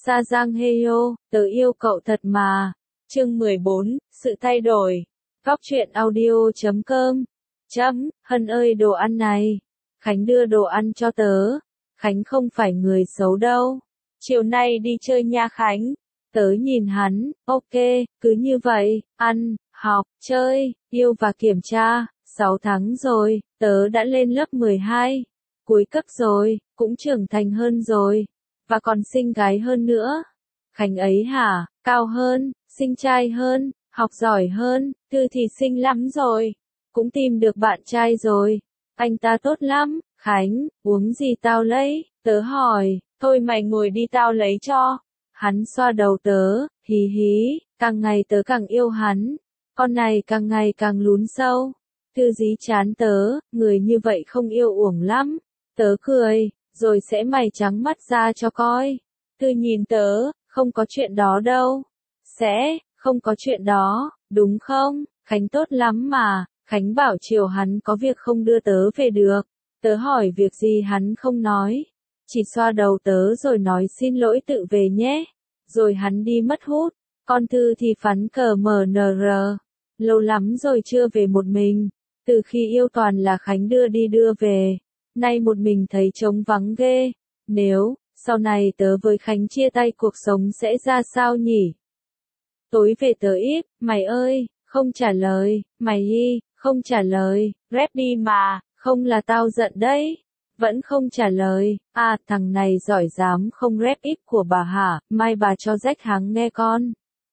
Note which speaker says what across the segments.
Speaker 1: Sa Giang Heyo, tớ yêu cậu thật mà. Chương 14, sự thay đổi. Góc truyện audio.com. Hân ơi đồ ăn này. Khánh đưa đồ ăn cho tớ. Khánh không phải người xấu đâu. Chiều nay đi chơi nha Khánh. Tớ nhìn hắn, ok, cứ như vậy, ăn, học, chơi, yêu và kiểm tra. 6 tháng rồi, tớ đã lên lớp 12. Cuối cấp rồi, cũng trưởng thành hơn rồi. Và còn xinh gái hơn nữa. Khánh ấy hả, cao hơn, xinh trai hơn, học giỏi hơn, Thư thì xinh lắm rồi. Cũng tìm được bạn trai rồi. Anh ta tốt lắm, Khánh, uống gì tao lấy, tớ hỏi, thôi mày ngồi đi tao lấy cho. Hắn xoa đầu tớ, hí hí, càng ngày tớ càng yêu hắn. Con này càng ngày càng lún sâu. Thư dí chán tớ, người như vậy không yêu uổng lắm. Tớ cười, rồi sẽ mày trắng mắt ra cho coi. Thư nhìn tớ, không có chuyện đó đâu. Sẽ, không có chuyện đó, đúng không? Khánh tốt lắm mà. Khánh bảo chiều hắn có việc không đưa tớ về được. Tớ hỏi việc gì hắn không nói. Chỉ xoa đầu tớ rồi nói xin lỗi tự về nhé. Rồi hắn đi mất hút. Con Thư thì phắn cờ MNR. Lâu lắm rồi chưa về một mình. Từ khi yêu toàn là Khánh đưa đi đưa về. Nay một mình thấy trống vắng ghê. Nếu, sau này tớ với Khánh chia tay cuộc sống sẽ ra sao nhỉ? Tối về tớ ít, mày ơi, không trả lời, mày y, không trả lời, rep đi mà, không là tao giận đấy. Vẫn không trả lời, à thằng này giỏi dám không rep ít của bà hả, mai bà cho rách háng nghe con.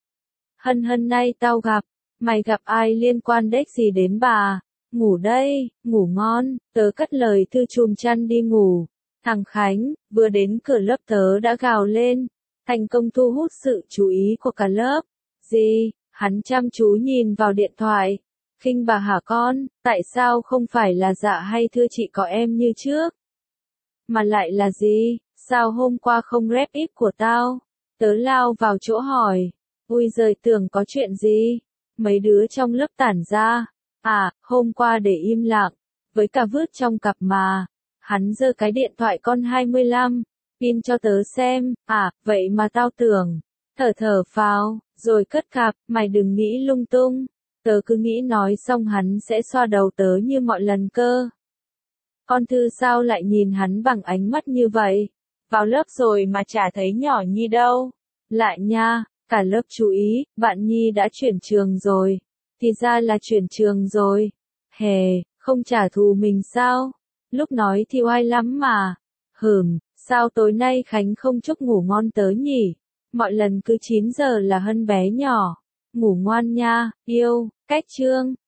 Speaker 1: Hân hân nay tao gặp, mày gặp ai liên quan đếch gì đến bà? Ngủ đây, ngủ ngon, tớ cất lời Thư chùm chăn đi ngủ. Thằng Khánh, vừa đến cửa lớp tớ đã gào lên. Thành công thu hút sự chú ý của cả lớp. Gì? Hắn chăm chú nhìn vào điện thoại. Khinh bà hả con, tại sao không phải là Dạ hay Thư chị có em như trước? Mà lại là gì? Sao hôm qua không rep ít của tao? Tớ lao vào chỗ hỏi. Ui giời tưởng có chuyện gì? Mấy đứa trong lớp tản ra. À, hôm qua để im lặng. Với cả vứt trong cặp mà. Hắn giơ cái điện thoại con 25. Pin cho tớ xem. À, vậy mà tao tưởng. Thở thở phào, rồi cất cặp. Mày đừng nghĩ lung tung. Tớ cứ nghĩ nói xong hắn sẽ xoa đầu tớ như mọi lần cơ. Con Thư sao lại nhìn hắn bằng ánh mắt như vậy? Vào lớp rồi mà chả thấy nhỏ Nhi đâu. Lại nha, cả lớp chú ý, bạn Nhi đã chuyển trường rồi. Thì ra là chuyển trường rồi. Hề, không trả thù mình sao? Lúc nói thì oai lắm mà. Sao tối nay Khánh không chúc ngủ ngon tớ nhỉ? Mọi lần cứ 9 giờ là Hân bé nhỏ. Ngủ ngoan nha, yêu, cách chương.